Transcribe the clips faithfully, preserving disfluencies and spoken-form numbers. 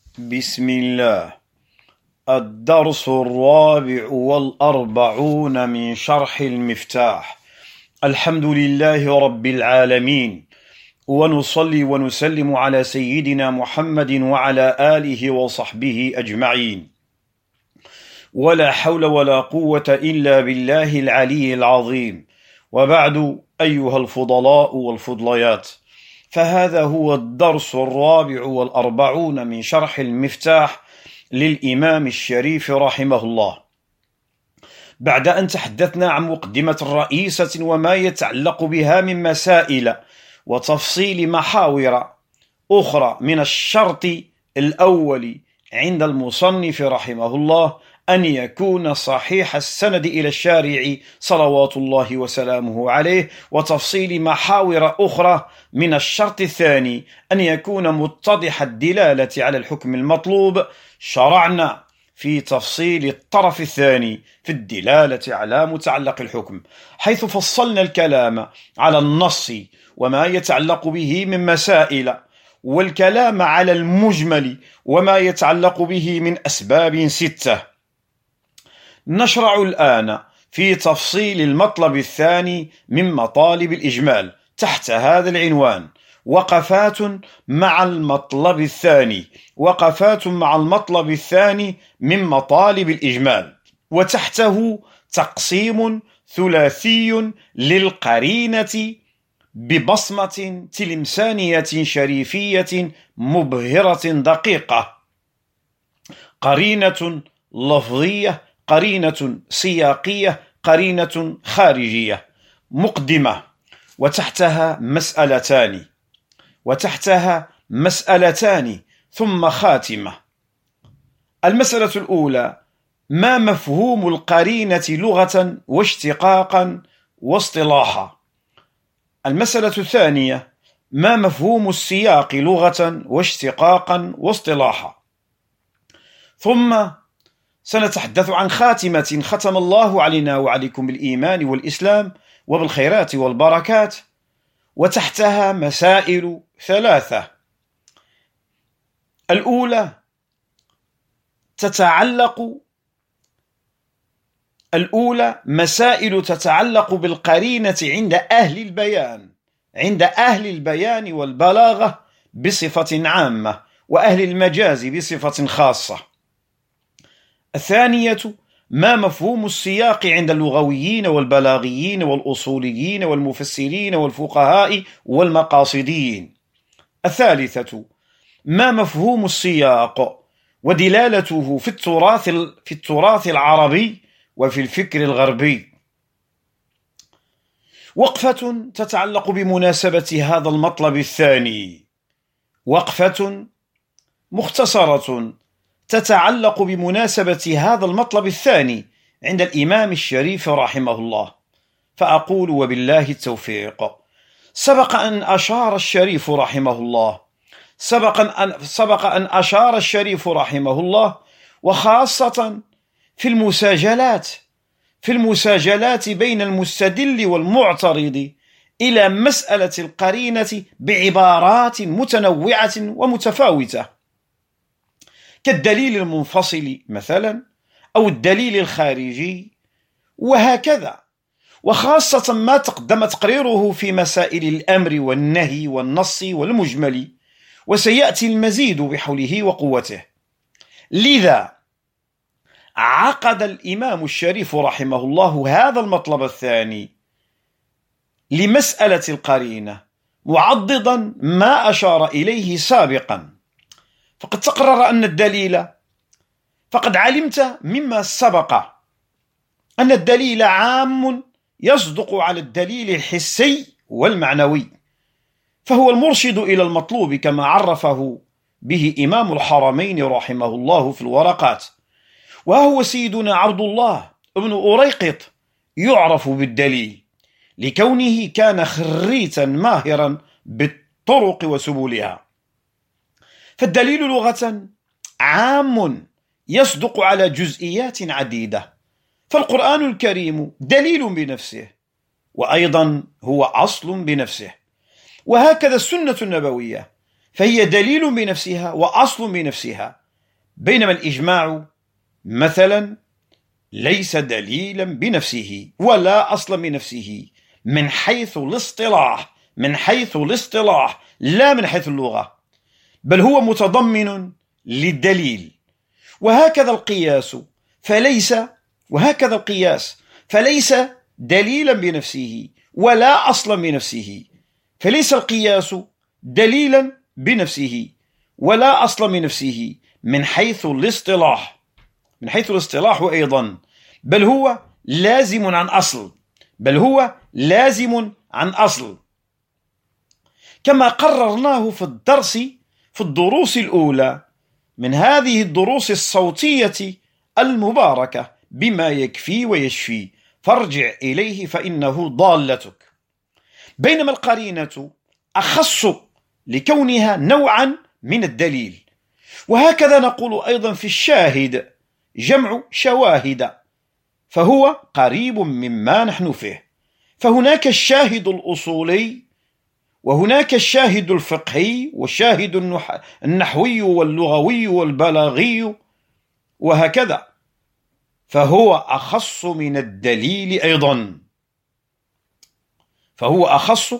بسم الله. الدرس الرابع والأربعون من شرح المفتاح. الحمد لله رب العالمين، ونصلي ونسلم على سيدنا محمد وعلى آله وصحبه أجمعين، ولا حول ولا قوة إلا بالله العلي العظيم. وبعد، أيها الفضلاء والفضليات، فهذا هو الدرس الرابع والأربعون من شرح المفتاح للإمام الشريف رحمه الله، بعد أن تحدثنا عن مقدمة رئيسة وما يتعلق بها من مسائل وتفصيل محاور أخرى. من الشرط الأول عند المصنف رحمه الله أن يكون صحيح السند إلى الشارع صلوات الله وسلامه عليه، وتفصيل محاور أخرى. من الشرط الثاني أن يكون متضح الدلالة على الحكم المطلوب. شرعنا في تفصيل الطرف الثاني في الدلالة على متعلق الحكم، حيث فصلنا الكلام على النص وما يتعلق به من مسائل، والكلام على المجمل وما يتعلق به من أسباب ستة. نشرع الآن في تفصيل المطلب الثاني من مطالب الإجمال تحت هذا العنوان: وقفات مع المطلب الثاني. وقفات مع المطلب الثاني من مطالب الإجمال، وتحته تقسيم ثلاثي للقرينة ببصمة تلمسانية شريفية مبهرة دقيقة: قرينة لفظية، قرينة سياقية، قرينة خارجية. مقدمة، وتحتها مسألتان وتحتها مسألتان ثم خاتمة. المسألة الأولى: ما مفهوم القرينة لغة واشتقاقا واصطلاحا؟ المسألة الثانية: ما مفهوم السياق لغة واشتقاقا واصطلاحا؟ ثم سنتحدث عن خاتمة ختم الله علينا وعليكم بالإيمان والإسلام وبالخيرات والبركات، وتحتها مسائل ثلاثة. الأولى تتعلق الأولى مسائل تتعلق بالقرينة عند أهل البيان عند أهل البيان والبلاغة بصفة عامة، وأهل المجاز بصفة خاصة. الثانية: ما مفهوم السياق عند اللغويين والبلاغيين والأصوليين والمفسرين والفقهاء والمقاصديين. الثالثة: ما مفهوم السياق ودلالته في التراث في التراث العربي وفي الفكر الغربي. وقفة تتعلق بمناسبة هذا المطلب الثاني. وقفة مختصرة تتعلق بمناسبة هذا المطلب الثاني عند الإمام الشريف رحمه الله، فأقول وبالله التوفيق. سبق أن أشار الشريف رحمه الله سبق أن, سبق أن أشار الشريف رحمه الله وخاصة في المساجلات في المساجلات بين المستدل والمعترض إلى مسألة القرينة بعبارات متنوعة ومتفاوتة، كالدليل المنفصل مثلا، أو الدليل الخارجي، وهكذا. وخاصة ما تقدم تقريره في مسائل الأمر والنهي والنص والمجمل، وسيأتي المزيد بحوله وقوته. لذا عقد الإمام الشريف رحمه الله هذا المطلب الثاني لمسألة القرينة معضدا ما أشار إليه سابقا. فقد تقرر أن الدليل فقد علمت مما سبق أن الدليل عام يصدق على الدليل الحسي والمعنوي، فهو المرشد إلى المطلوب كما عرفه به إمام الحرمين رحمه الله في الورقات. وهو سيدنا عبد الله ابن أريقط يعرف بالدليل لكونه كان خريتا ماهرا بالطرق وسبلها. فالدليل لغة عام يصدق على جزئيات عديدة، فالقرآن الكريم دليل بنفسه، وأيضا هو أصل بنفسه. وهكذا السنة النبوية، فهي دليل بنفسها وأصل بنفسها، بينما الإجماع مثلا ليس دليلا بنفسه ولا أصلا بنفسه من حيث الاصطلاح، من حيث الاصطلاح لا من حيث اللغة، بل هو متضمن للدليل. وهكذا القياس فليس وهكذا القياس فليس دليلا بنفسه ولا أصلا بنفسه، فليس القياس دليلا بنفسه ولا أصلا بنفسه من حيث الاصطلاح من حيث الاصطلاح أيضا، بل هو لازم عن أصل بل هو لازم عن أصل كما قررناه في الدرس في الدروس الأولى من هذه الدروس الصوتية المباركة بما يكفي ويشفي، فارجع إليه فإنه ضالتك. بينما القرينة أخص لكونها نوعا من الدليل. وهكذا نقول أيضا في الشاهد، جمع شواهد، فهو قريب مما نحن فيه. فهناك الشاهد الأصولي، وهناك الشاهد الفقهي، والشاهد النحوي واللغوي والبلاغي، وهكذا، فهو أخص من الدليل أيضا فهو أخص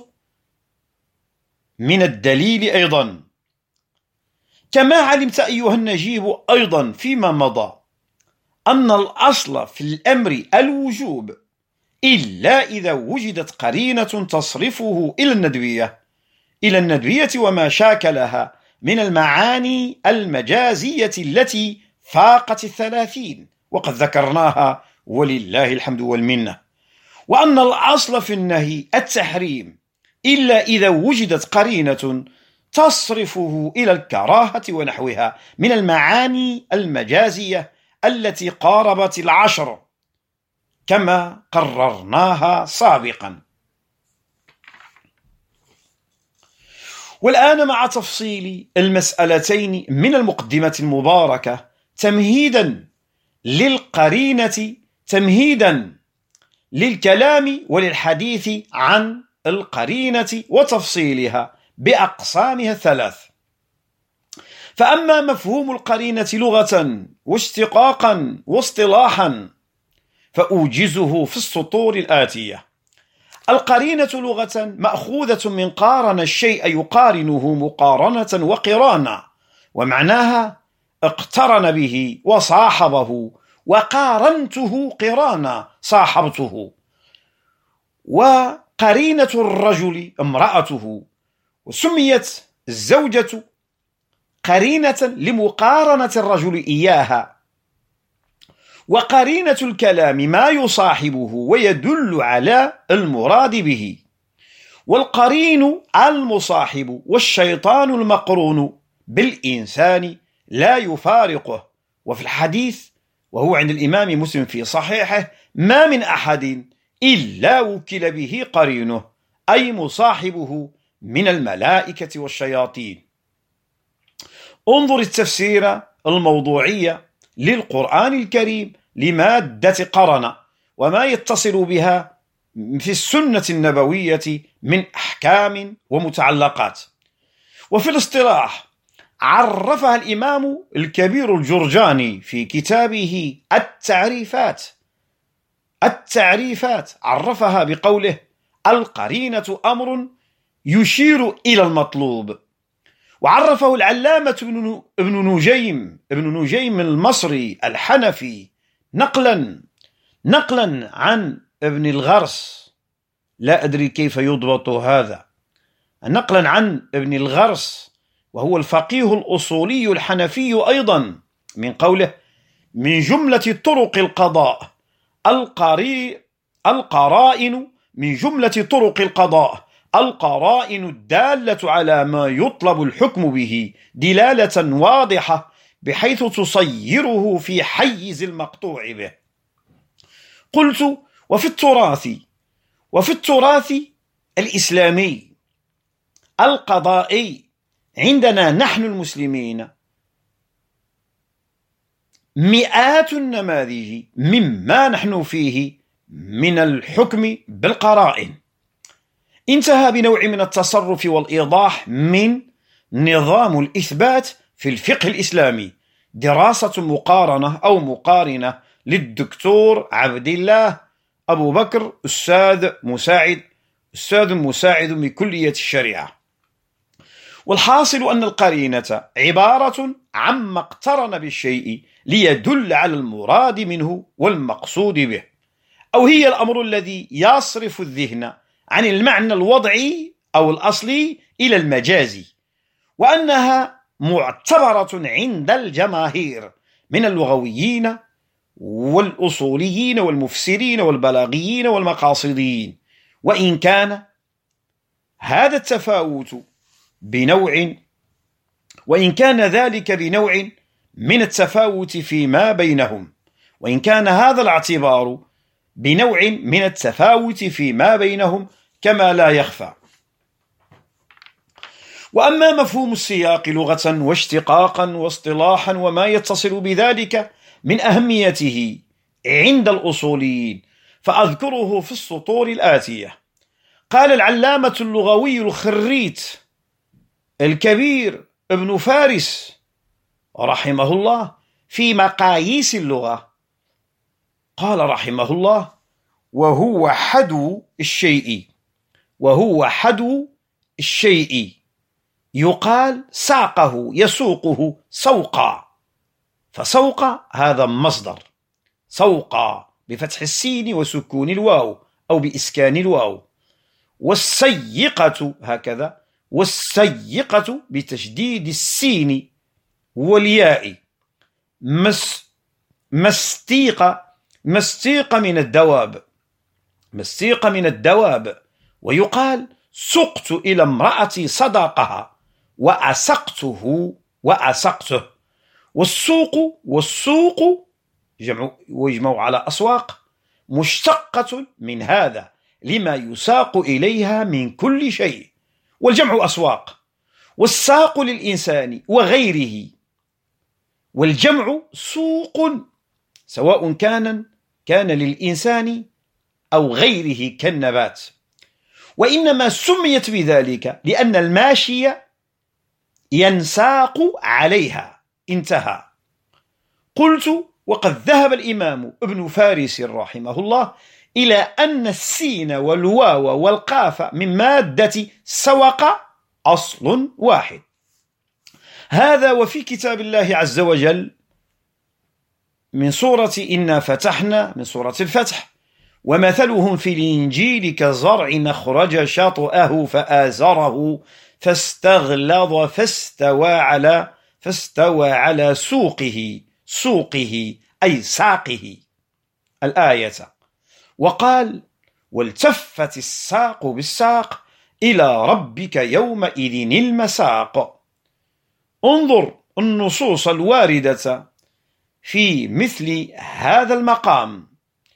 من الدليل أيضا كما علمت أيها النجيب أيضا فيما مضى أن الأصل في الأمر الوجوب إلا إذا وجدت قرينة تصرفه إلى الندبية إلى الندبية وما شاكلها من المعاني المجازية التي فاقت الثلاثين، وقد ذكرناها ولله الحمد والمنة. وأن الأصل في النهي التحريم إلا إذا وجدت قرينة تصرفه إلى الكراهة ونحوها من المعاني المجازية التي قاربت العشر كما قررناها سابقا. والآن مع تفصيل المسألتين من المقدمة المباركة تمهيدا للقرينة تمهيدا للكلام وللحديث عن القرينة وتفصيلها بأقسامها الثلاث. فأما مفهوم القرينة لغة واشتقاقا واصطلاحا فأوجزه في السطور الآتية. القرينة لغة مأخوذة من قارن الشيء يقارنه مقارنة وقرانا، ومعناها اقترن به وصاحبه، وقارنته قرانا صاحبته. وقرينة الرجل امرأته، وسميت الزوجة قرينة لمقارنة الرجل إياها. وقرينة الكلام ما يصاحبه ويدل على المراد به. والقرين المصاحب والشيطان المقرون بالإنسان لا يفارقه. وفي الحديث وهو عند الإمام مسلم في صحيحه: ما من أحد إلا وكل به قرينه، أي مصاحبه من الملائكة والشياطين. انظر التفسير الموضوعي للقرآن الكريم لمادة قرن وما يتصل بها في السنة النبوية من أحكام ومتعلقات. وفي الاصطلاح عرفها الإمام الكبير الجرجاني في كتابه التعريفات التعريفات عرفها بقوله: القرينة أمر يشير إلى المطلوب. وعرفه العلامة ابن نجيم ابن نجيم المصري الحنفي نقلا نقلا عن ابن الغرس، لا أدري كيف يضبط هذا، نقلا عن ابن الغرس وهو الفقيه الأصولي الحنفي أيضا، من قوله: من جملة طرق القضاء القري القرائن من جملة طرق القضاء القرائن الدالة على ما يطلب الحكم به دلالة واضحة بحيث تصيره في حيز المقطوع به. قلت: وفي التراث وفي التراث الإسلامي القضائي عندنا نحن المسلمين مئات النماذج مما نحن فيه من الحكم بالقرائن. انتهى بنوع من التصرف والإيضاح من نظام الإثبات في الفقه الإسلامي دراسة مقارنة أو مقارنة للدكتور عبد الله أبو بكر أستاذ مساعد أستاذ مساعد بكلية الشريعة. والحاصل أن القرينة عبارة عما اقترن بالشيء ليدل على المراد منه والمقصود به، أو هي الأمر الذي يصرف الذهن عن المعنى الوضعي أو الأصلي إلى المجازي، وأنها معتبرة عند الجماهير من اللغويين والأصوليين والمفسرين والبلاغيين والمقاصديين، وإن كان هذا التفاوت بنوع وإن كان ذلك بنوع من التفاوت فيما بينهم وإن كان هذا الاعتبار بنوع من التفاوت فيما بينهم كما لا يخفى. وأما مفهوم السياق لغة واشتقاقا واصطلاحا وما يتصل بذلك من أهميته عند الأصوليين فأذكره في السطور الآتية. قال العلامة اللغوي الخريت الكبير ابن فارس رحمه الله في مقاييس اللغة، قال رحمه الله: وهو حدو الشيء وهو حدو الشيء يقال ساقه يسوقه سوقا، فسوق هذا مصدر، سوقا بفتح السين وسكون الواو أو بإسكان الواو، والسيقة هكذا، والسيقة بتشديد السين والياء، مس مستيق مستيق من الدواب مستيق من الدواب ويقال سقت إلى امرأتي صداقها وأسقته وأسقته. والسوق والسوق جمع ويجمع على أسواق مشتقة من هذا لما يساق إليها من كل شيء، والجمع أسواق. والساق للإنسان وغيره، والجمع سوق، سواء كان كان للإنسان أو غيره كالنبات. وإنما سميت بذلك لأن الماشي ينساق عليها. انتهى. قلت: وقد ذهب الإمام ابن فارس رحمه الله إلى أن السين والواو والقاف من مادة سوق أصل واحد. هذا وفي كتاب الله عز وجل من سورة إنا فتحنا، من سورة الفتح: ومثلهم في الإنجيل كزرع أخرج شطأه فآزره فاستغلظ فاستوى على فاستوى على سوقه سوقه أي ساقه الآية. وقال: والتفت الساق بالساق إلى ربك يومئذ المساق. انظر النصوص الواردة في مثل هذا المقام.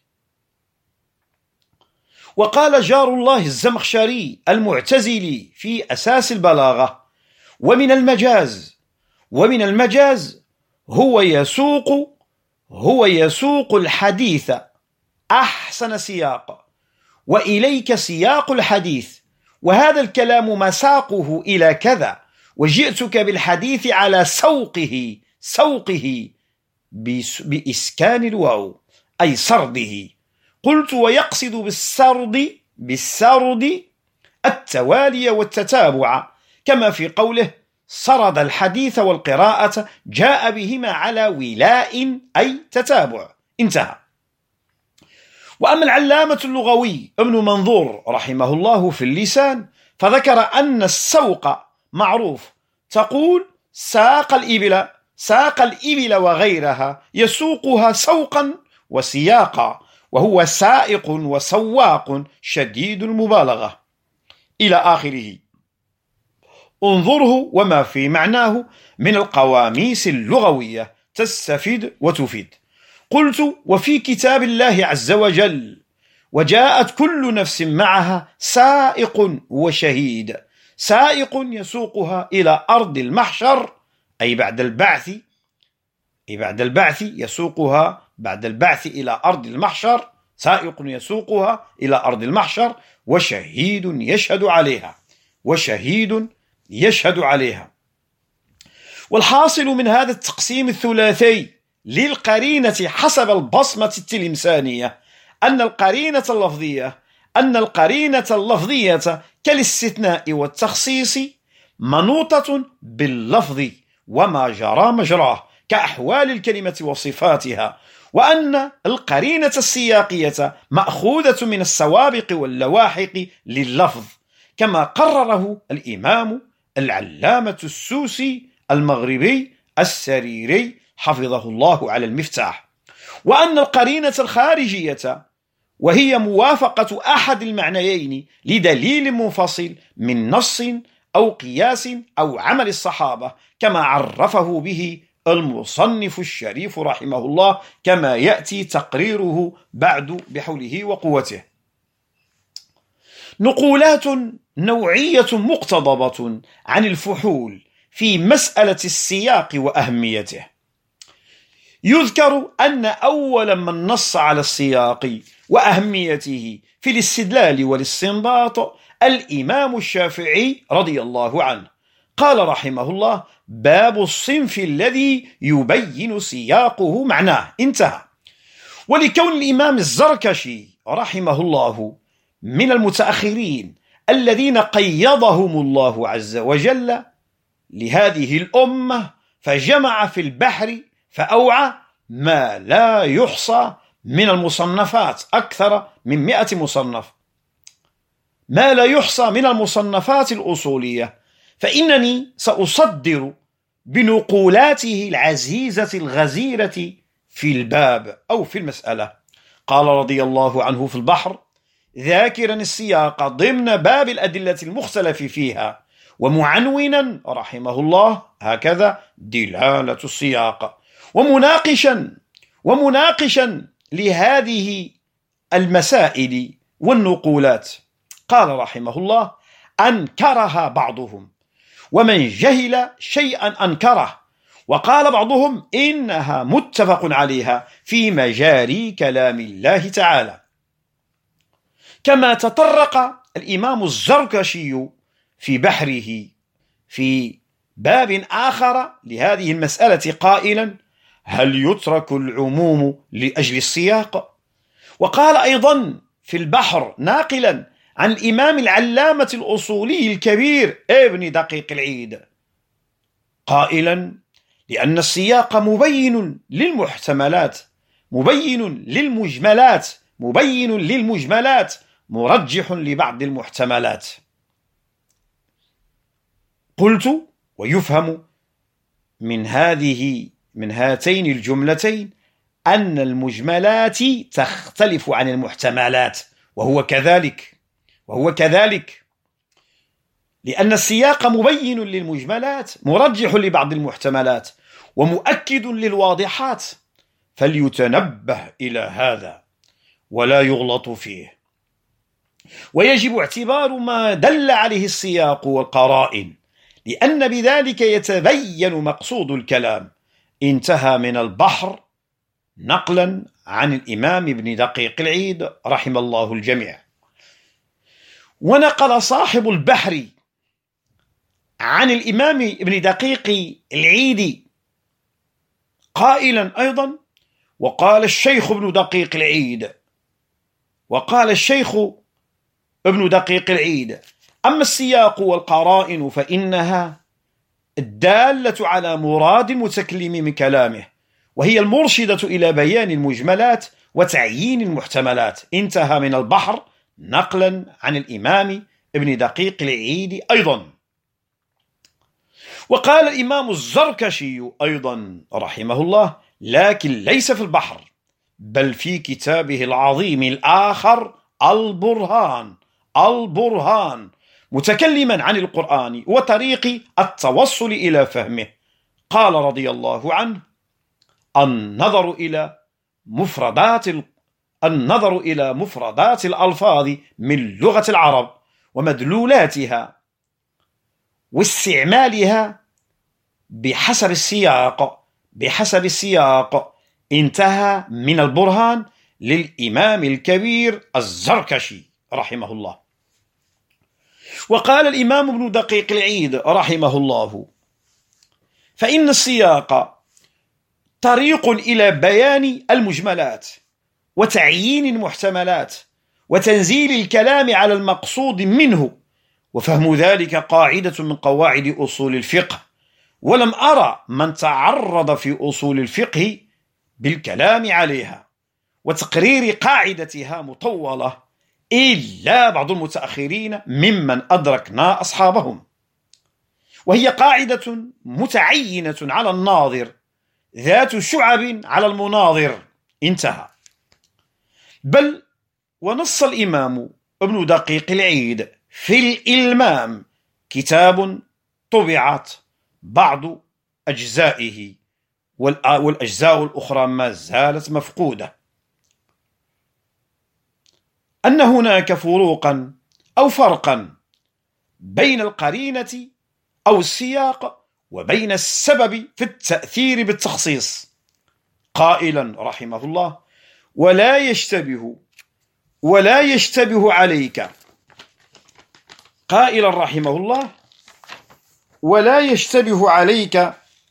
وقال جار الله الزمخشري المعتزلي في أساس البلاغة: ومن المجاز ومن المجاز هو يسوق هو يسوق الحديث أحسن سياق، وإليك سياق الحديث، وهذا الكلام مساقه إلى كذا، وجئتك بالحديث على سوقه سوقه بإسكان الواو أي سرده. قلت: ويقصد بالسرد بالسرد التوالي والتتابع، كما في قوله: سرد الحديث والقراءة جاء بهما على ولاء أي تتابع. انتهى. وأما العلامة اللغوي ابن منظور رحمه الله في اللسان فذكر أن السوق معروف، تقول: ساق الإبل ساق الإبل وغيرها يسوقها سوقا وسياقا، وهو سائق وسواق شديد المبالغة إلى آخره. انظره وما في معناه من القواميس اللغوية تستفيد وتفيد. قلت: وفي كتاب الله عز وجل: وجاءت كل نفس معها سائق وشهيد. سائق يسوقها إلى أرض المحشر أي بعد البعث أي بعد البعث يسوقها بعد البعث إلى أرض المحشر، سائق يسوقها إلى أرض المحشر، وشهيد يشهد عليها وشهيد يشهد عليها. والحاصل من هذا التقسيم الثلاثي للقرينة حسب البصمة التلمسانية أن القرينة اللفظية أن القرينة اللفظية كالاستثناء والتخصيص منوطة باللفظ وما جرى مجراه كأحوال الكلمة وصفاتها، وأن القرينة السياقية مأخوذة من السوابق واللواحق لللفظ كما قرره الإمام العلامة السوسي المغربي السريري حفظه الله على المفتاح، وأن القرينة الخارجية وهي موافقة أحد المعنيين لدليل منفصل من نص أو قياس أو عمل الصحابة كما عرفه به المصنف الشريف رحمه الله كما يأتي تقريره بعد بحوله وقوته. نقولات نوعية مقتضبة عن الفحول في مسألة السياق وأهميته. يذكر أن أول من نص على السياق وأهميته في الاستدلال والاستنباط الإمام الشافعي رضي الله عنه، قال رحمه الله: باب الصنف الذي يبين سياقه معناه، انتهى. ولكون الإمام الزركشي رحمه الله من المتأخرين الذين قيضهم الله عز وجل لهذه الأمة فجمع في البحر فأوعى ما لا يحصى من المصنفات، أكثر من مئة مصنف، ما لا يحصى من المصنفات الأصولية، فإنني سأصدر بنقولاته العزيزة الغزيرة في الباب أو في المسألة. قال رضي الله عنه في البحر ذاكرا السياق ضمن باب الأدلة المختلف فيها ومعنونا رحمه الله هكذا دلالة السياق، ومناقشا ومناقشا لهذه المسائل والنقولات. قال رحمه الله: أنكرها بعضهم، ومن جهل شيئا أنكره، وقال بعضهم إنها متفق عليها في مجاري كلام الله تعالى. كما تطرق الإمام الزركشي في بحره في باب آخر لهذه المسألة قائلا: هل يترك العموم لأجل السياق؟ وقال أيضا في البحر ناقلا عن الإمام العلامة الأصولي الكبير ابن دقيق العيد قائلا: لأن السياق مبين للمحتملات مبين للمجملات مبين للمجملات مرجح لبعض المحتملات. قلت: ويفهم من هذه من هاتين الجملتين أن المجملات تختلف عن المحتملات، وهو كذلك وهو كذلك لأن السياق مبين للمجملات مرجح لبعض المحتملات ومؤكد للواضحات، فليتنبه إلى هذا ولا يغلط فيه، ويجب اعتبار ما دل عليه السياق والقرائن، لأن بذلك يتبين مقصود الكلام. انتهى من البحر نقلا عن الإمام ابن دقيق العيد رحم الله الجميع. ونقل صاحب البحر عن الإمام ابن دقيق العيد قائلا أيضا: وقال الشيخ ابن دقيق العيد وقال الشيخ ابن دقيق العيد أما السياق والقرائن فإنها الدالة على مراد المتكلم من كلامه، وهي المرشدة إلى بيان المجملات وتعيين المحتملات. انتهى من البحر نقلا عن الإمام ابن دقيق العيد أيضا. وقال الإمام الزركشي أيضا رحمه الله: لكن ليس في البحر بل في كتابه العظيم الآخر البرهان البرهان متكلما عن القرآن وطريق التوصل إلى فهمه. قال رضي الله عنه: النظر إلى مفردات النظر إلى مفردات الألفاظ من لغة العرب ومدلولاتها واستعمالها بحسب السياق بحسب السياق. انتهى من البرهان للإمام الكبير الزركشي رحمه الله. وقال الإمام ابن دقيق العيد رحمه الله: فإن السياق طريق إلى بيان المجملات وتعيين المحتملات وتنزيل الكلام على المقصود منه، وفهم ذلك قاعدة من قواعد أصول الفقه، ولم أرى من تعرض في أصول الفقه بالكلام عليها وتقرير قاعدتها مطولة إلا بعض المتأخرين ممن أدركنا أصحابهم، وهي قاعدة متعينة على الناظر ذات شعب على المناظر. انتهى. بل ونص الإمام ابن دقيق العيد في الإلمام، كتاب طبعت بعض أجزائه والأجزاء الأخرى ما زالت مفقودة، أن هناك فروقا أو فرقا بين القرينة أو السياق وبين السبب في التأثير بالتخصيص، قائلا رحمه الله: ولا يشتبه ولا يشتبه عليك، قائلا رحمه الله: ولا يشتبه عليك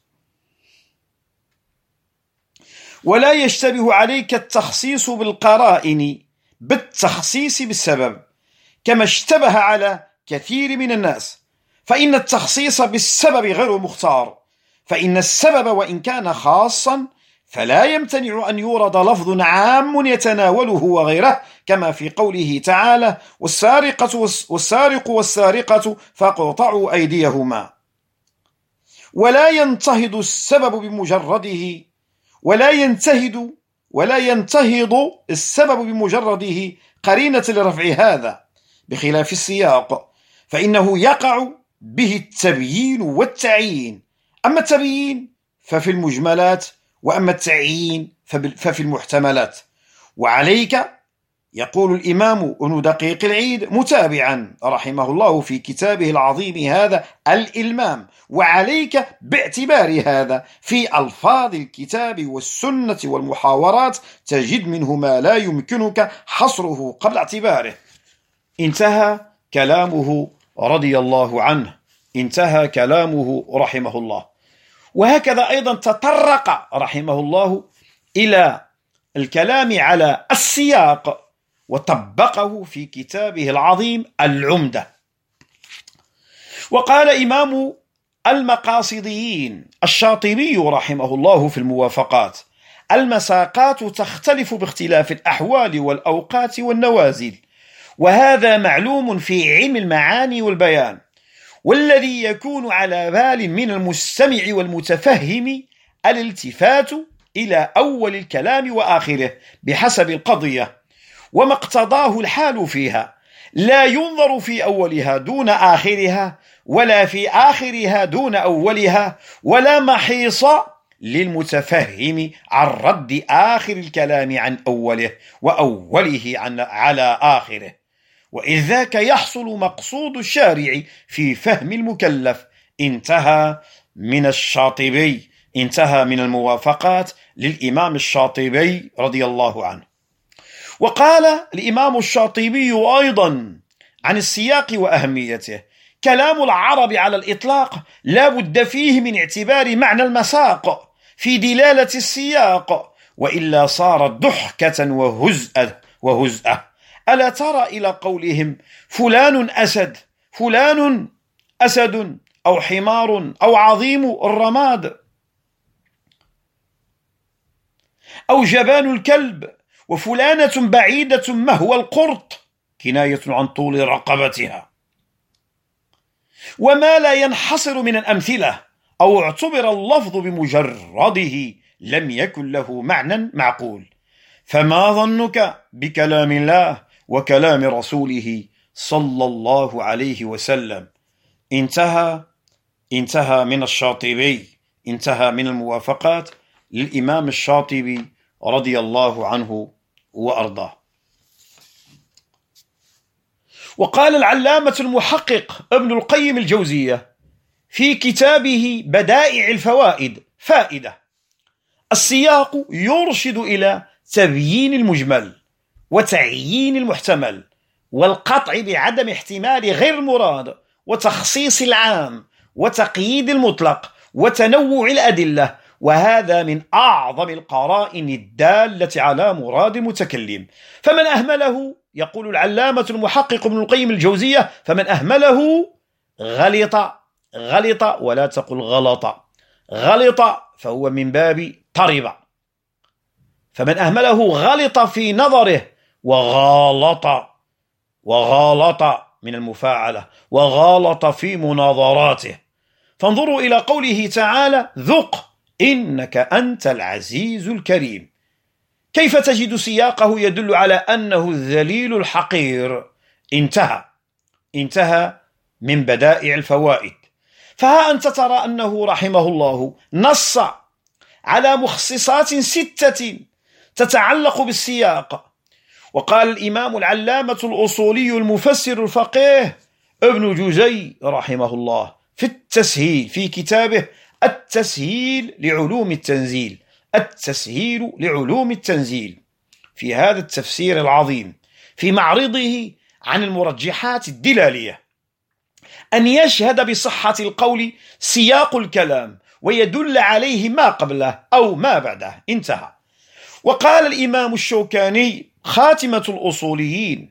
ولا يشتبه عليك التخصيص بالقرائن بالتخصيص بالسبب، كما اشتبه على كثير من الناس، فإن التخصيص بالسبب غير مختار، فإن السبب وإن كان خاصا فلا يمتنع أن يورد لفظ عام يتناوله وغيره، كما في قوله تعالى: والسارقة والسارق والسارقة فاقطعوا أيديهما. ولا ينتهض السبب بمجرده ولا ينتهض ولا ينتهض السبب بمجرده قرينة لرفع هذا، بخلاف السياق فإنه يقع به التبيين والتعيين، أما التبيين ففي المجملات، وأما التعيين ففي المحتملات. وعليك، يقول الإمام ابن دقيق العيد متابعا رحمه الله في كتابه العظيم هذا الإلمام، وعليك باعتبار هذا في ألفاظ الكتاب والسنة والمحاورات تجد منه ما لا يمكنك حصره قبل اعتباره. انتهى كلامه رضي الله عنه، انتهى كلامه رحمه الله. وهكذا أيضا تطرق رحمه الله إلى الكلام على السياق وطبقه في كتابه العظيم العمدة. وقال إمام المقاصديين الشاطبي رحمه الله في الموافقات: المساقات تختلف باختلاف الأحوال والأوقات والنوازل، وهذا معلوم في علم المعاني والبيان، والذي يكون على بال من المستمع والمتفهم الالتفات إلى أول الكلام وآخره بحسب القضية وما اقتضاه الحال فيها، لا ينظر في أولها دون آخرها، ولا في آخرها دون أولها، ولا محيص للمتفهم عن رد آخر الكلام عن أوله وأوله عن على آخره، وإذ ذاك يحصل مقصود الشارع في فهم المكلف. انتهى من الشاطبي، انتهى من الموافقات للإمام الشاطبي رضي الله عنه. وقال الإمام الشاطبي أيضا عن السياق وأهميته: كلام العرب على الإطلاق لا بد فيه من اعتبار معنى المساق في دلالة السياق، وإلا صارت ضحكة وهزءة وهزءة. ألا ترى إلى قولهم: فلان أسد، فلان أسد أو حمار أو عظيم الرماد، أو جبان الكلب، وفلانة بعيدة مهوى القرط، كناية عن طول رقبتها. وما لا ينحصر من الأمثلة أو اعتبر اللفظ بمجرده لم يكن له معنى معقول، فما ظنك بكلام الله وكلام رسوله صلى الله عليه وسلم. انتهى انتهى من الشاطبي، انتهى من الموافقات للإمام الشاطبي رضي الله عنه وأرضاه. وقال العلامة المحقق ابن القيم الجوزية في كتابه بدائع الفوائد فائدة: السياق يرشد إلى تبيين المجمل وتعيين المحتمل والقطع بعدم احتمال غير المراد وتخصيص العام وتقييد المطلق وتنوع الأدلة، وهذا من أعظم القرائن الدالة على مراد المتكلم. فمن أهمله، يقول العلامة المحقق ابن القيم الجوزية، فمن أهمله غلط غلط ولا تقل غلط غلط فهو من باب طرب. فمن أهمله غلط في نظره، وغالط وغالط من المفاعلة، وغالط في مناظراته. فانظروا إلى قوله تعالى: ذق إنك أنت العزيز الكريم. كيف تجد سياقه يدل على أنه الذليل الحقير؟ انتهى انتهى من بدائع الفوائد. فها أنت ترى أنه رحمه الله نص على مخصصات ستة تتعلق بالسياق. وقال الإمام العلامة الأصولي المفسر الفقيه ابن جوزي رحمه الله في التسهيل، في كتابه التسهيل لعلوم التنزيل التسهيل لعلوم التنزيل في هذا التفسير العظيم، في معرضه عن المرجحات الدلالية، أن يشهد بصحة القول سياق الكلام ويدل عليه ما قبله أو ما بعده. انتهى. وقال الإمام الشوكاني خاتمة الأصوليين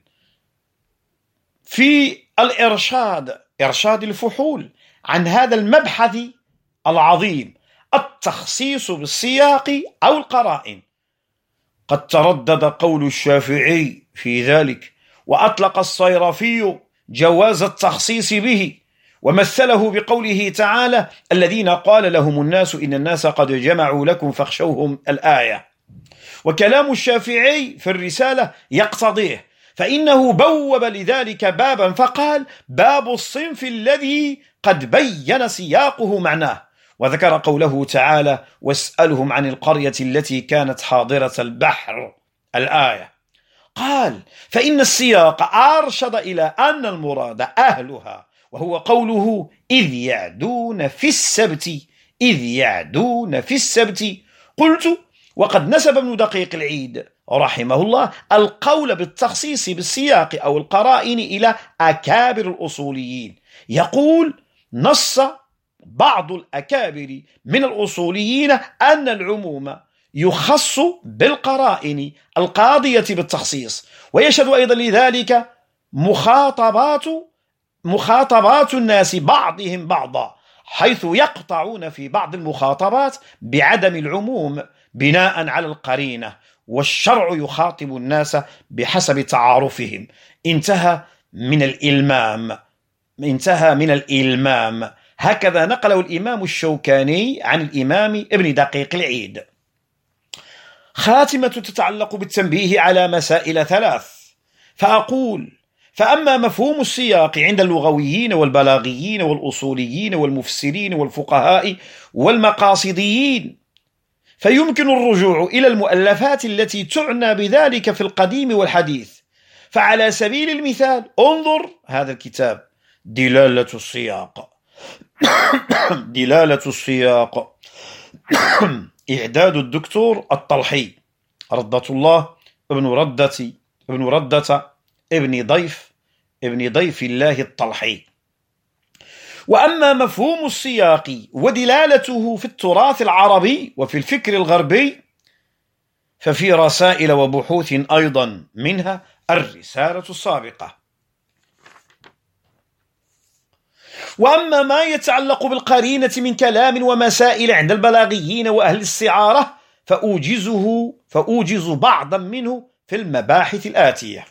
في الإرشاد، إرشاد الفحول، عن هذا المبحث العظيم: التخصيص بالسياق أو القرائن. قد تردد قول الشافعي في ذلك، وأطلق الصيرفي جواز التخصيص به، ومثله بقوله تعالى: الذين قال لهم الناس إن الناس قد جمعوا لكم فاخشوهم، الآية. وكلام الشافعي في الرسالة يقتضيه، فإنه بوب لذلك بابا فقال: باب الصنف الذي قد بين سياقه معناه، وذكر قوله تعالى: واسألهم عن القرية التي كانت حاضرة البحر، الآية. قال: فإن السياق أرشد إلى أن المراد أهلها، وهو قوله: إذ يعدون في السبت إذ يعدون في السبت. قلت: وقد نسب ابن دقيق العيد رحمه الله القول بالتخصيص بالسياق أو القرائن إلى أكابر الأصوليين. يقول: نص بعض الأكابر من الأصوليين أن العموم يخص بالقرائن القاضية بالتخصيص، ويشهد أيضا لذلك مخاطبات مخاطبات الناس بعضهم بعضا، حيث يقطعون في بعض المخاطبات بعدم العموم بناء على القرينة، والشرع يخاطب الناس بحسب تعارفهم. انتهى من الإلمام انتهى من الإلمام هكذا نقله الإمام الشوكاني عن الإمام ابن دقيق العيد. خاتمة تتعلق بالتنبيه على مسائل ثلاث، فأقول: فأما مفهوم السياق عند اللغويين والبلاغيين والأصوليين والمفسرين والفقهاء والمقاصديين، فيمكن الرجوع إلى المؤلفات التي تعنى بذلك في القديم والحديث. فعلى سبيل المثال انظر هذا الكتاب: دلالة السياق دلالة السياق إعداد الدكتور الطلحي رضة الله ابن ردة ابن ردة ابن ضيف ابن ضيف الله الطلحي. وأما مفهوم السياق ودلالته في التراث العربي وفي الفكر الغربي، ففي رسائل وبحوث أيضا، منها الرسالة السابقة. وأما ما يتعلق بالقرينة من كلام ومسائل عند البلاغيين وأهل السعارة، فأوجزه فأوجز بعضا منه في المباحث الآتية.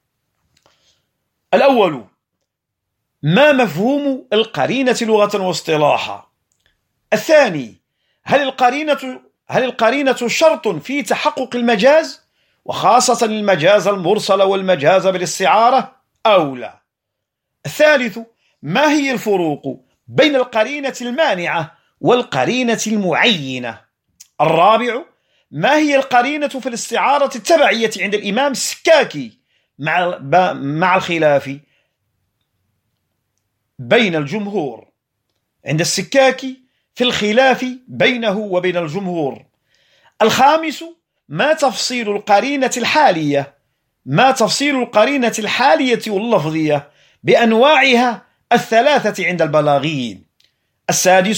الأول: ما مفهوم القرينة لغة واصطلاحا؟ الثاني: هل القرينة هل القرينة شرط في تحقق المجاز، وخاصة المجاز المرسل والمجاز بالاستعارة، أو لا؟ الثالث: ما هي الفروق بين القرينة المانعة والقرينة المعينة؟ الرابع: ما هي القرينة في الاستعارة التبعية عند الإمام السكاكي مع مع الخلاف بين الجمهور؟ عند السكاكي في الخلاف بينه وبين الجمهور. الخامس: ما تفصيل القرينة الحالية ما تفصيل القرينة الحالية واللفظية بأنواعها الثلاثة عند البلاغيين. السادس: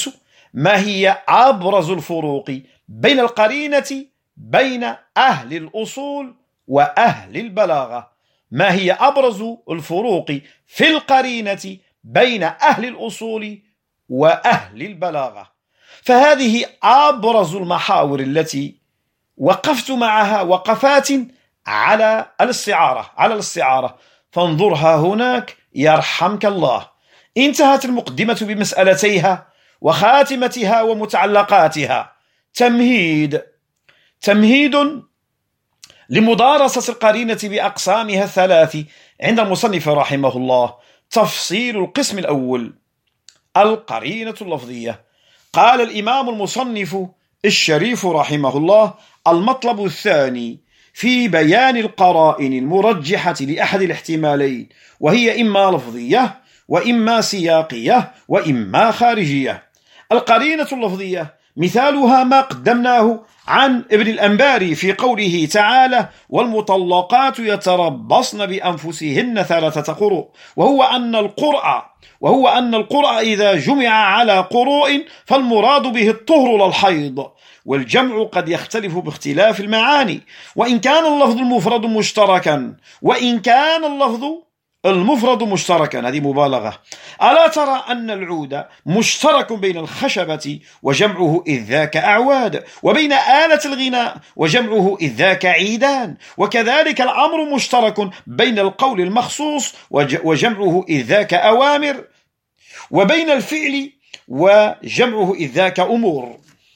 ما هي أبرز الفروق بين القرينة بين أهل الأصول وأهل البلاغة؟ ما هي أبرز الفروق في القرينة بين أهل الأصول وأهل البلاغة؟ فهذه أبرز المحاور التي وقفت معها وقفات على الاستعارة على الاستعارة فانظرها هناك يرحمك الله. انتهت المقدمة بمسألتيها وخاتمتها ومتعلقاتها. تمهيد تمهيد لمدارسة القرينة بأقسامها الثلاث عند المصنف رحمه الله. تفصيل القسم الأول، القرينة اللفظية. قال الإمام المصنف الشريف رحمه الله: المطلب الثاني في بيان القرائن المرجحة لأحد الاحتمالين، وهي إما لفظية وإما سياقية وإما خارجية. القرينة اللفظية مثالها ما قدمناه عن ابن الأنباري في قوله تعالى: والمطلقات يتربصن بأنفسهن ثلاثة قروء، وهو أن القرء وهو أن القرء إذا جمع على قروء فالمراد به الطهر للحيض، والجمع قد يختلف باختلاف المعاني، وإن كان اللفظ المفرد مشتركا وإن كان اللفظ المفرد مشتركا. هذه مبالغة. ألا ترى أن العود مشترك بين الخشبة وجمعه إذ ذاك أعواد، وبين آلة الغناء وجمعه إذ ذاك عيدان، وكذلك الأمر مشترك بين القول المخصوص وجمعه إذ ذاك أوامر، وبين الفعل وجمعه إذ ذاك أمور.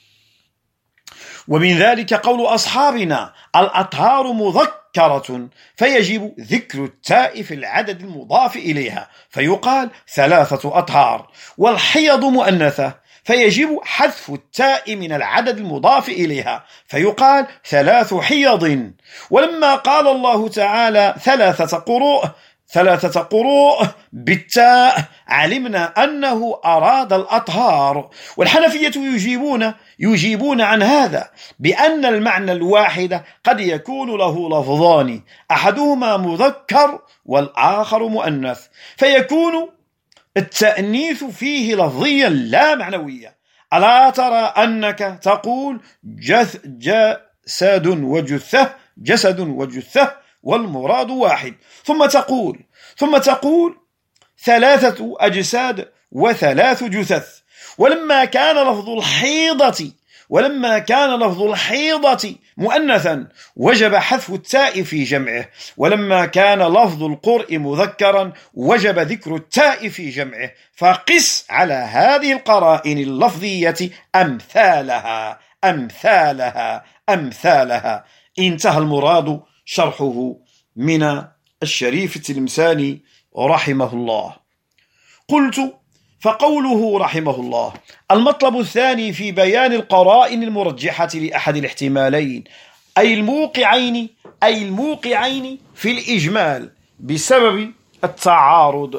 ومن ذلك قول أصحابنا: الأطهار مذكرة فيجب ذكر التاء في العدد المضاف إليها فيقال ثلاثة أطهار، والحيض مؤنثة فيجب حذف التاء من العدد المضاف إليها فيقال ثلاث حيض. ولما قال الله تعالى ثلاثة قروء ثلاثة قروء بالتاء علمنا أنه أراد الأطهار. والحنفية يجيبون يجيبون عن هذا بأن المعنى الواحد قد يكون له لفظان، أحدهما مذكر والآخر مؤنث، فيكون التأنيث فيه لفظيا لا معنويا. ألا ترى أنك تقول جث جسد وجثة جسد وجثة والمراد واحد، ثم تقول ثم تقول ثلاثة أجساد وثلاث جثث. ولما كان لفظ الحيضة ولما كان لفظ الحيضة مؤنثا وجب حذف التاء في جمعه، ولما كان لفظ القرء مذكرا وجب ذكر التاء في جمعه. فقس على هذه القرائن اللفظية أمثالها أمثالها أمثالها. انتهى المراد شرحه من الشريف التلمساني رحمه الله. قلت: فقوله رحمه الله: المطلب الثاني في بيان القرائن المرجحة لأحد الاحتمالين، أي الموقعين أي الموقعين في الإجمال بسبب التعارض،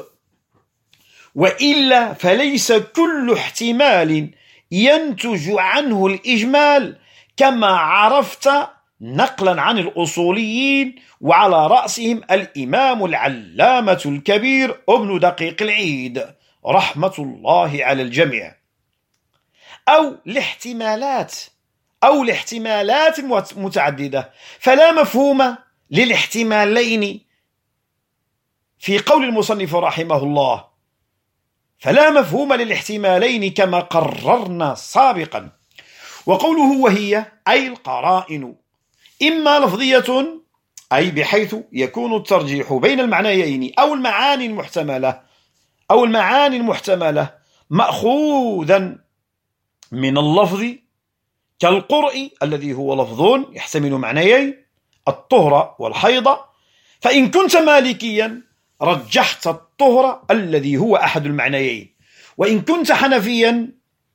وإلا فليس كل احتمال ينتج عنه الإجمال كما عرفت نقلا عن الأصوليين، وعلى رأسهم الإمام العلامة الكبير ابن دقيق العيد رحمة الله على الجميع. أو الاحتمالات أو الاحتمالات متعددة، فلا مفهوم للاحتمالين في قول المصنف رحمه الله، فلا مفهوم للاحتمالين كما قررنا سابقا. وقوله وهي أي القرائن إما لفظية، أي بحيث يكون الترجيح بين المعنيين أو المعاني المحتملة أو المعاني المحتملة مأخوذا من اللفظ، كالقرء الذي هو لفظ يحتمل معنيين الطهر والحيض، فإن كنت مالكيا رجحت الطهر الذي هو أحد المعنيين، وإن كنت حنفيا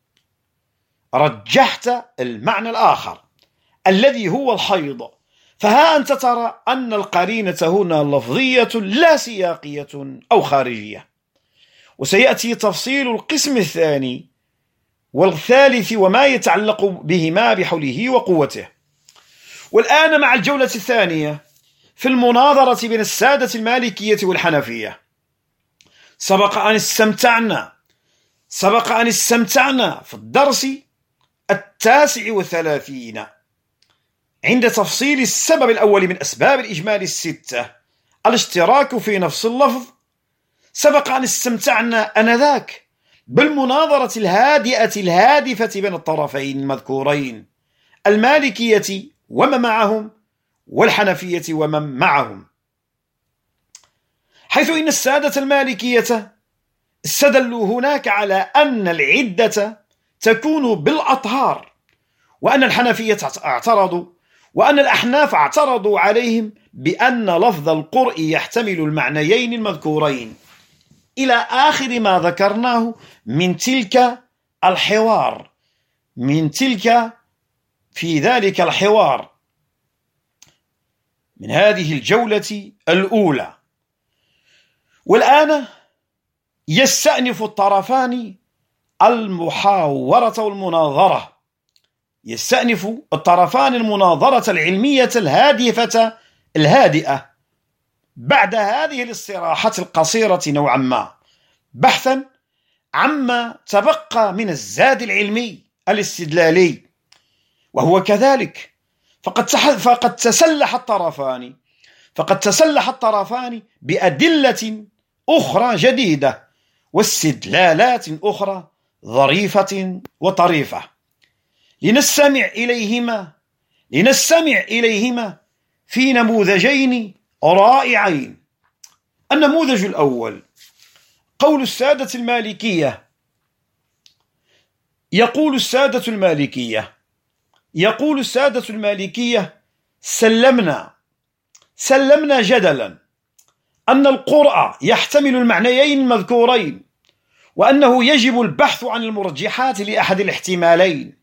رجحت المعنى الآخر الذي هو الحيض. فها أنت ترى أن القرينة هنا لفظية لا سياقية أو خارجية. وسيأتي تفصيل القسم الثاني والثالث وما يتعلق بهما بحوله وقوته. والآن مع الجولة الثانية في المناظرة بين السادة المالكية والحنفية. سبق أن استمتعنا سبق أن استمتعنا في الدرس التاسع والثلاثين عند تفصيل السبب الأول من أسباب الإجمال الستة الاشتراك في نفس اللفظ. سبق أن استمتعنا أنذاك بالمناظرة الهادئة الهادفة بين الطرفين المذكورين، المالكية ومن معهم والحنفية ومن معهم، حيث إن السادة المالكية استدلوا هناك على أن العدة تكون بالأطهار، وأن الحنفية اعترضوا، وأن الأحناف اعترضوا عليهم بأن لفظ القرء يحتمل المعنيين المذكورين، إلى آخر ما ذكرناه من تلك الحوار من تلك في ذلك الحوار من هذه الجولة الأولى. والآن يستأنف الطرفان المحاورة والمناظرة، يستأنف الطرفان المناظرة العلمية الهادفة الهادئة بعد هذه الاستراحة القصيرة نوعا ما، بحثا عما تبقى من الزاد العلمي الاستدلالي، وهو كذلك فقد فقد تسلح الطرفان فقد تسلح الطرفان بأدلة أخرى جديدة واستدلالات أخرى ظريفة وطريفة، لنستمع إليهما لنستمع إليهما في نموذجين رائعين. النموذج الأول قول السادة المالكية. يقول السادة المالكية يقول السادة المالكية سلمنا سلمنا جدلا أن القرء يحتمل المعنيين المذكورين، وأنه يجب البحث عن المرجحات لأحد الاحتمالين.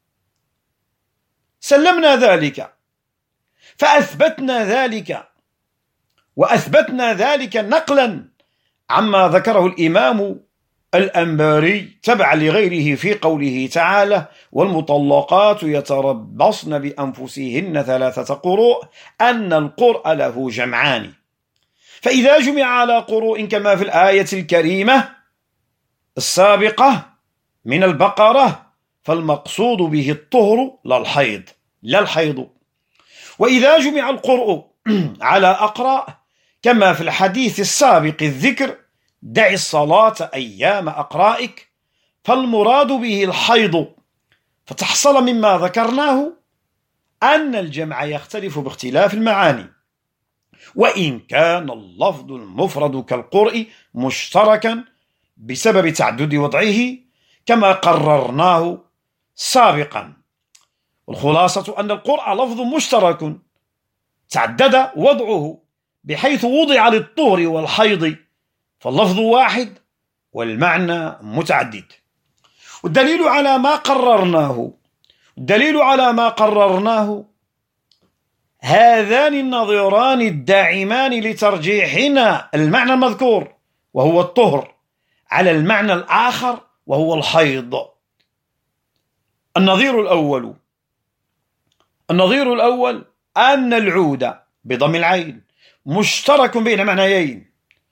سلمنا ذلك، فأثبتنا ذلك وأثبتنا ذلك نقلا عما ذكره الإمام الأنباري تبعا لغيره في قوله تعالى: والمطلقات يتربصن بأنفسهن ثلاثة قروء، أن القرء له جمعان، فإذا جمع على قروء كما في الآية الكريمة السابقة من البقرة فالمقصود به الطهر لا الحيض لا الحيض وإذا جمع القرء على أقراء كما في الحديث السابق الذكر دع الصلاة أيام أقرائك فالمراد به الحيض، فتحصل مما ذكرناه أن الجمع يختلف باختلاف المعاني، وإن كان اللفظ المفرد كالقرء مشتركا بسبب تعدد وضعه كما قررناه سابقا. والخلاصة أن القرء لفظ مشترك تعدد وضعه بحيث وضع للطهر والحيض، فاللفظ واحد والمعنى متعدد. والدليل على ما قررناه الدليل على ما قررناه هذان النظيران الداعمان لترجيحنا المعنى المذكور وهو الطهر على المعنى الآخر وهو الحيض. النظير الأول النظير الأول أن العود بضم العين مشترك بين معنيين.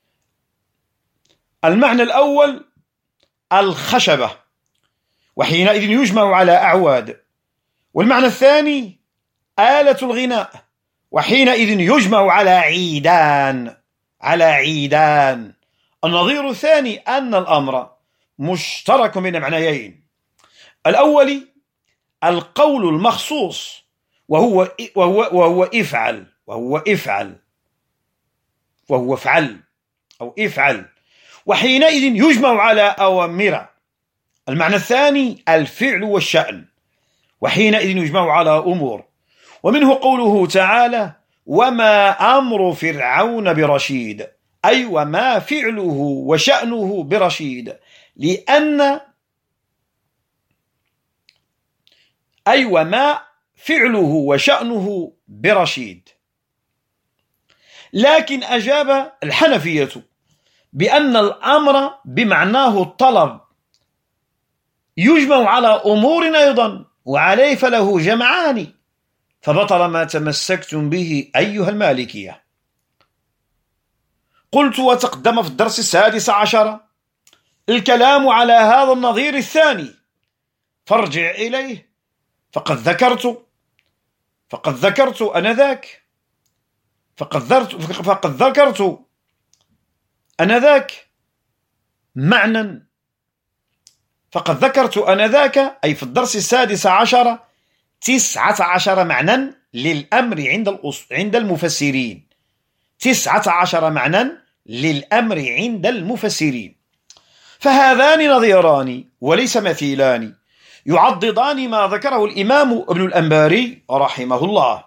المعنى الأول الخشبة، وحينئذ يجمع على أعواد، والمعنى الثاني آلة الغناء، وحينئذ يجمع على عيدان على عيدان. النظير الثاني أن الأمر مشترك بين معنيين. الأول القول المخصوص وهو وهو وهو افعل وهو افعل وهو افعل أو افعل، وحينئذ يجمع على أوامر. المعنى الثاني الفعل والشأن، وحينئذ يجمع على أمور. ومنه قوله تعالى: وما أمر فرعون برشيد، أي وما فعله وشأنه برشيد، لأن أي وما فعله وشأنه برشيد. لكن أجاب الحنفية بأن الأمر بمعناه الطلب يجمع على أمور أيضا، وعليه فله جمعان، فبطل ما تمسكتم به أيها المالكية. قلت وتقدم في الدرس السادس عشر الكلام على هذا النظير الثاني فارجع إليه، فقد ذكرت فقد ذكرت أنذاك فقد ذكرت فقد ذكرت أنذاك معنى فقد ذكرت أنذاك أي في الدرس السادس عشر تسعة عشر معنى للأمر عند عند المفسرين تسعة عشر معنى للأمر عند المفسرين. فهذان نظيران وليس مثيلان يعضدان ما ذكره الإمام ابن الأنباري رحمه الله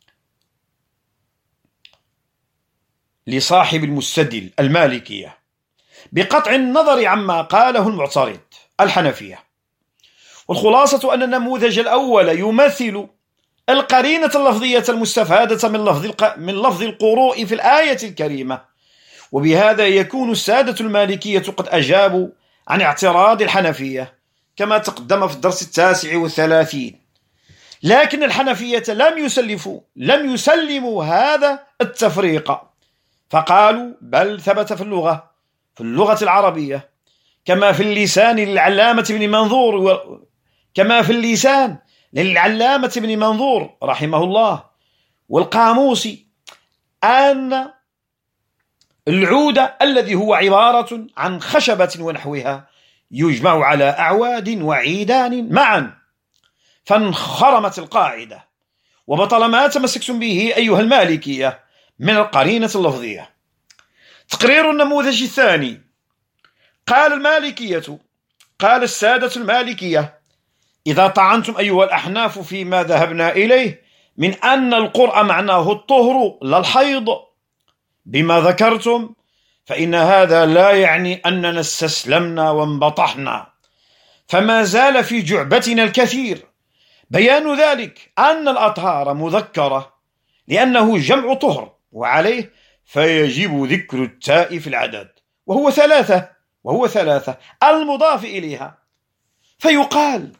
لصاحب المستدل المالكية، بقطع النظر عما قاله المعترض الحنفية. والخلاصة أن النموذج الأول يمثل القرينة اللفظية المستفادة من لفظ من لفظ القروء في الآية الكريمة، وبهذا يكون السادة المالكية قد أجابوا عن اعتراض الحنفية كما تقدم في الدرس التاسع والثلاثين. لكن الحنفية لم يسلفوا لم يسلموا هذا التفريق، فقالوا بل ثبت في اللغة في اللغة العربية كما في اللسان للعلامة ابن منظور و... كما في اللسان للعلامة ابن منظور رحمه الله والقاموس أن العود الذي هو عبارة عن خشبة ونحوها يجمع على أعواد وعيدان معا، فانخرمت القاعدة وبطل ما تمسكتم به أيها المالكية من القرينة اللفظية. تقرير النموذج الثاني، قال المالكية قال السادة المالكية إذا طعنتم أيها الأحناف فيما ذهبنا إليه من أن القرء معناه الطهر لا الحيض بما ذكرتم، فإن هذا لا يعني أننا استسلمنا وانبطحنا، فما زال في جعبتنا الكثير. بيان ذلك أن الأطهار مذكرة لأنه جمع طهر، وعليه فيجب ذكر التاء في العدد وهو ثلاثة وهو ثلاثة المضاف إليها، فيقال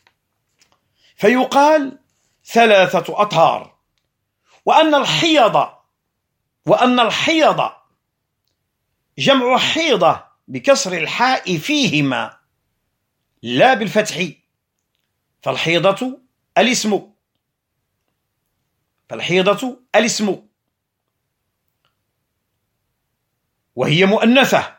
فيقال ثلاثة أطهار، وأن الحيض وأن الحيض جمع حيضة بكسر الحاء فيهما لا بالفتح، فالحيضة الاسم فالحيضة الاسم وهي مؤنثة.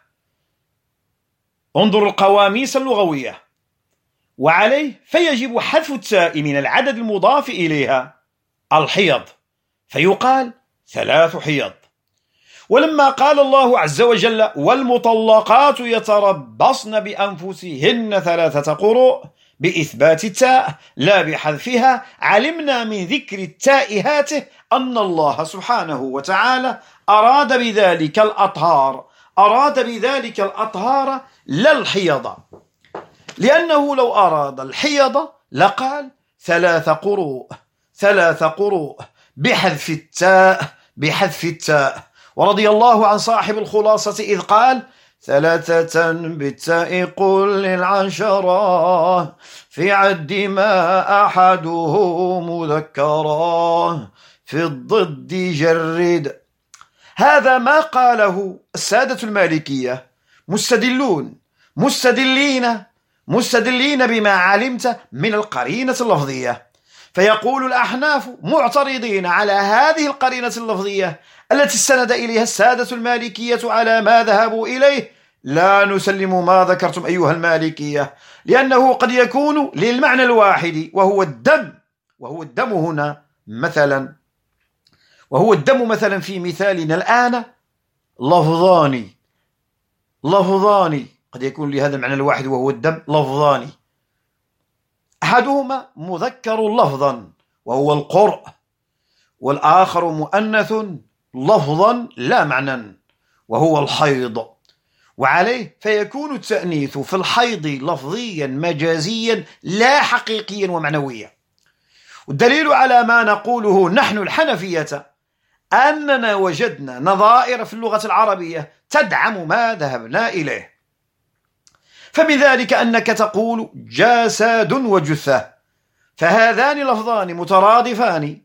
انظر القواميس اللغوية، وعليه فيجب حذف التاء من العدد المضاف إليها الحيض، فيقال ثلاث حيض. ولما قال الله عز وجل والمطلقات يتربصن بأنفسهن ثلاثة قروء بإثبات التاء لا بحذفها، علمنا من ذكر التاء هاته أن الله سبحانه وتعالى أراد بذلك الأطهار أراد بذلك الأطهار لا الحيض، لأنه لو أراد الحيض لقال ثلاث قروء ثلاث قروء بحذف التاء بحذف التاء. ورضي الله عن صاحب الخلاصة إذ قال ثلاثة بالتاء قل للعشرة في عد ما أحده مذكرا في الضد جرد. هذا ما قاله السادة المالكية مستدلون مستدلين مستدلين بما علمت من القرينة اللفظية. فيقول الأحناف معترضين على هذه القرينة اللفظية التي استند إليها السادة المالكية على ما ذهبوا إليه لا نسلم ما ذكرتم أيها المالكية، لأنه قد يكون للمعنى الواحد وهو الدم وهو الدم هنا مثلا وهو الدم مثلا في مثالنا الآن لفظان لفظان قد يكون لهذا المعنى الواحد وهو الدم لفظان، أحدهما مذكر لفظا وهو القرء، والآخر مؤنث لفظا لا معنى وهو الحيض. وعليه فيكون التأنيث في الحيض لفظيا مجازيا لا حقيقيا ومعنويا. والدليل على ما نقوله نحن الحنفية أننا وجدنا نظائر في اللغة العربية تدعم ما ذهبنا إليه. فبذلك أنك تقول جسد وجثة، فهذان لفظان مترادفان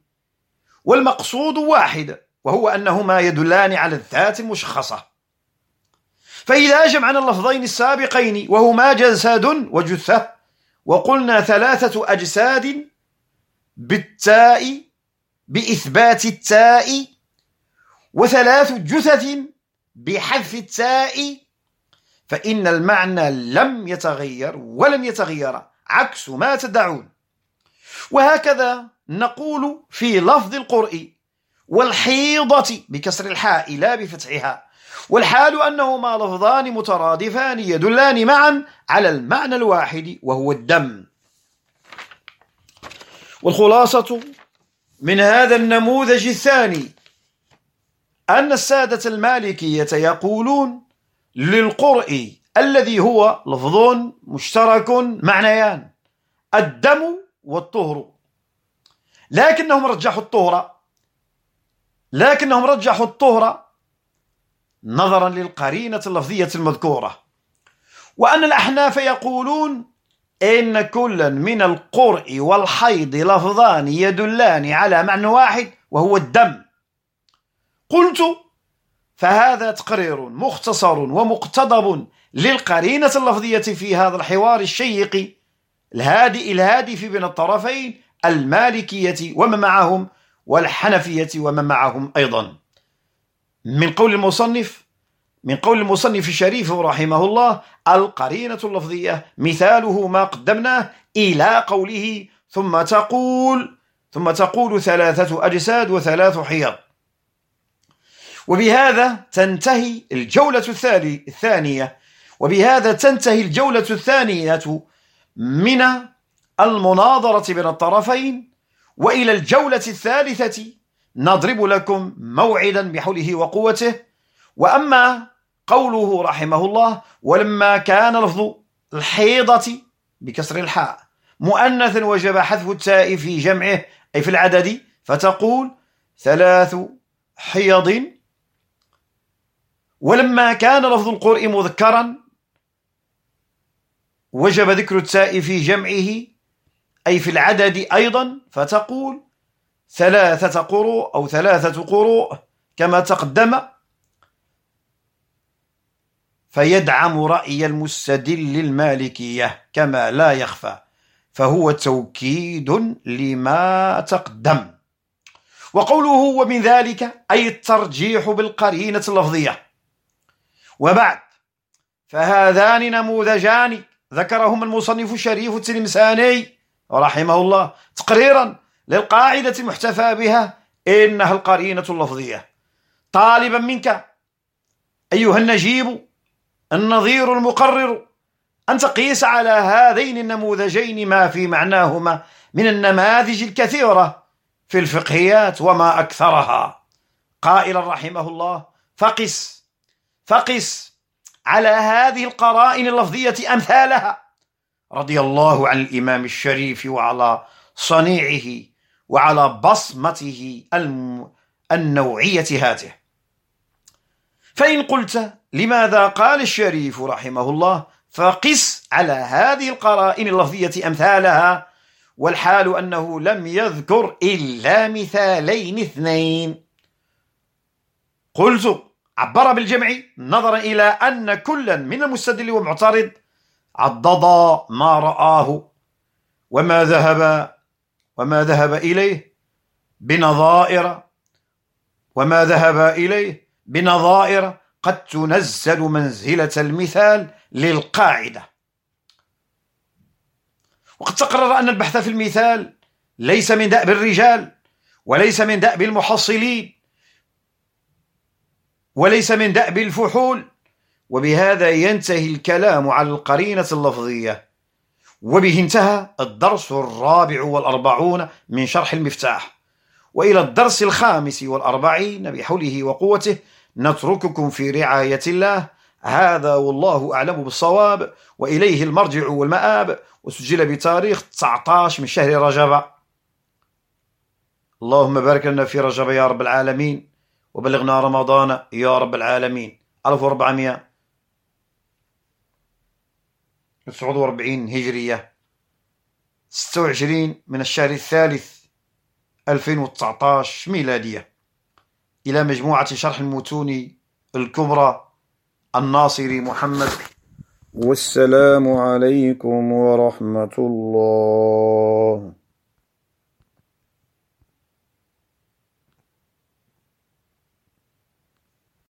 والمقصود واحد، وهو أنهما يدلان على الذات المشخصة. فإذا جمعنا اللفظين السابقين وهما جسد وجثة، وقلنا ثلاثة أجساد بالتاء بإثبات التاء، وثلاث جثث بحذف التاء، فإن المعنى لم يتغير ولن يتغير عكس ما تدعون. وهكذا نقول في لفظ القرء والحيضة بكسر الحاء لا بفتحها، والحال أنهما لفظان مترادفان يدلان معا على المعنى الواحد وهو الدم. والخلاصة من هذا النموذج الثاني أن السادة المالكية يقولون للقرء الذي هو لفظ مشترك معنيان الدم والطهر، لكنهم رجحوا الطهر لكنهم رجحوا الطهر نظرا للقرينة اللفظية المذكورة. وأن الأحناف يقولون إن كلا من القرء والحيض لفظان يدلان على معنى واحد وهو الدم. قلت فهذا تقرير مختصر ومقتضب للقرينة اللفظية في هذا الحوار الشيق الهادئ الهادف بين الطرفين المالكية ومن معهم والحنفية ومن معهم أيضا. من قول المصنف من قول المصنف الشريف رحمه الله: القرينة اللفظية مثاله ما قدمناه إلى قوله ثم تقول ثم تقول ثلاثة أجساد وثلاث حيض. وبهذا تنتهي الجولة الثانية وبهذا تنتهي الجولة الثانية من المناظرة بين الطرفين، وإلى الجولة الثالثة نضرب لكم موعدا بحوله وقوته. وأما قوله رحمه الله: ولما كان لفظ الحيضة بكسر الحاء مؤنثا وجب حذف التاء في جمعه أي في العدد، فتقول ثلاث حيض. ولما كان لفظ القرء مذكرا وجب ذكر التاء في جمعه أي في العدد أيضا، فتقول ثلاثة قروء أو ثلاثة قروء كما تقدم، فيدعم رأي المستدل المالكية كما لا يخفى، فهو توكيد لما تقدم. وقوله ومن ذلك أي الترجيح بالقرينة اللفظية. وبعد، فهذان نموذجان ذكرهما المصنف الشريف التلمساني رحمه الله تقريرا للقاعدة المحتفى بها إنها القرينة اللفظية، طالبا منك أيها النجيب النظير المقرر أن تقيس على هذين النموذجين ما في معناهما من النماذج الكثيرة في الفقهيات وما أكثرها، قائلا رحمه الله: فقس فقس على هذه القرائن اللفظية أمثالها، رضي الله عن الإمام الشريف وعلى صنيعه وعلى بصمته النوعية هاته. فإن قلت لماذا قال الشريف رحمه الله فقس على هذه القرائن اللفظية أمثالها، والحال أنه لم يذكر إلا مثالين اثنين؟ قلت عبر بالجمع نظرا إلى أن كلا من المستدل والمعترض عضد ما رآه وما ذهب وما ذهب إليه بنظائر وما ذهب إليه بنظائر قد تنزل منزلة المثال للقاعدة. وقد تقرر أن البحث في المثال ليس من دأب الرجال وليس من دأب المحصلين وليس من دأب الفحول، وبهذا ينتهي الكلام على القرينة اللفظية، وبه انتهى الدرس الرابع والأربعون من شرح المفتاح. وإلى الدرس الخامس والأربعين بحوله وقوته نترككم في رعاية الله. هذا والله أعلم بالصواب، وإليه المرجع والمآب، وسجل بتاريخ تسعة عشر من شهر رجب. اللهم بارك لنا في رجب يا رب العالمين، وبلغنا رمضان يا رب العالمين. ألف وأربعمائة وتسعة وأربعين هجرية، ستة وعشرين من الشهر الثالث ألفين وتسعة عشر ميلادية. إلى مجموعة شرح المتون الكبرى الناصري محمد. والسلام عليكم ورحمة الله.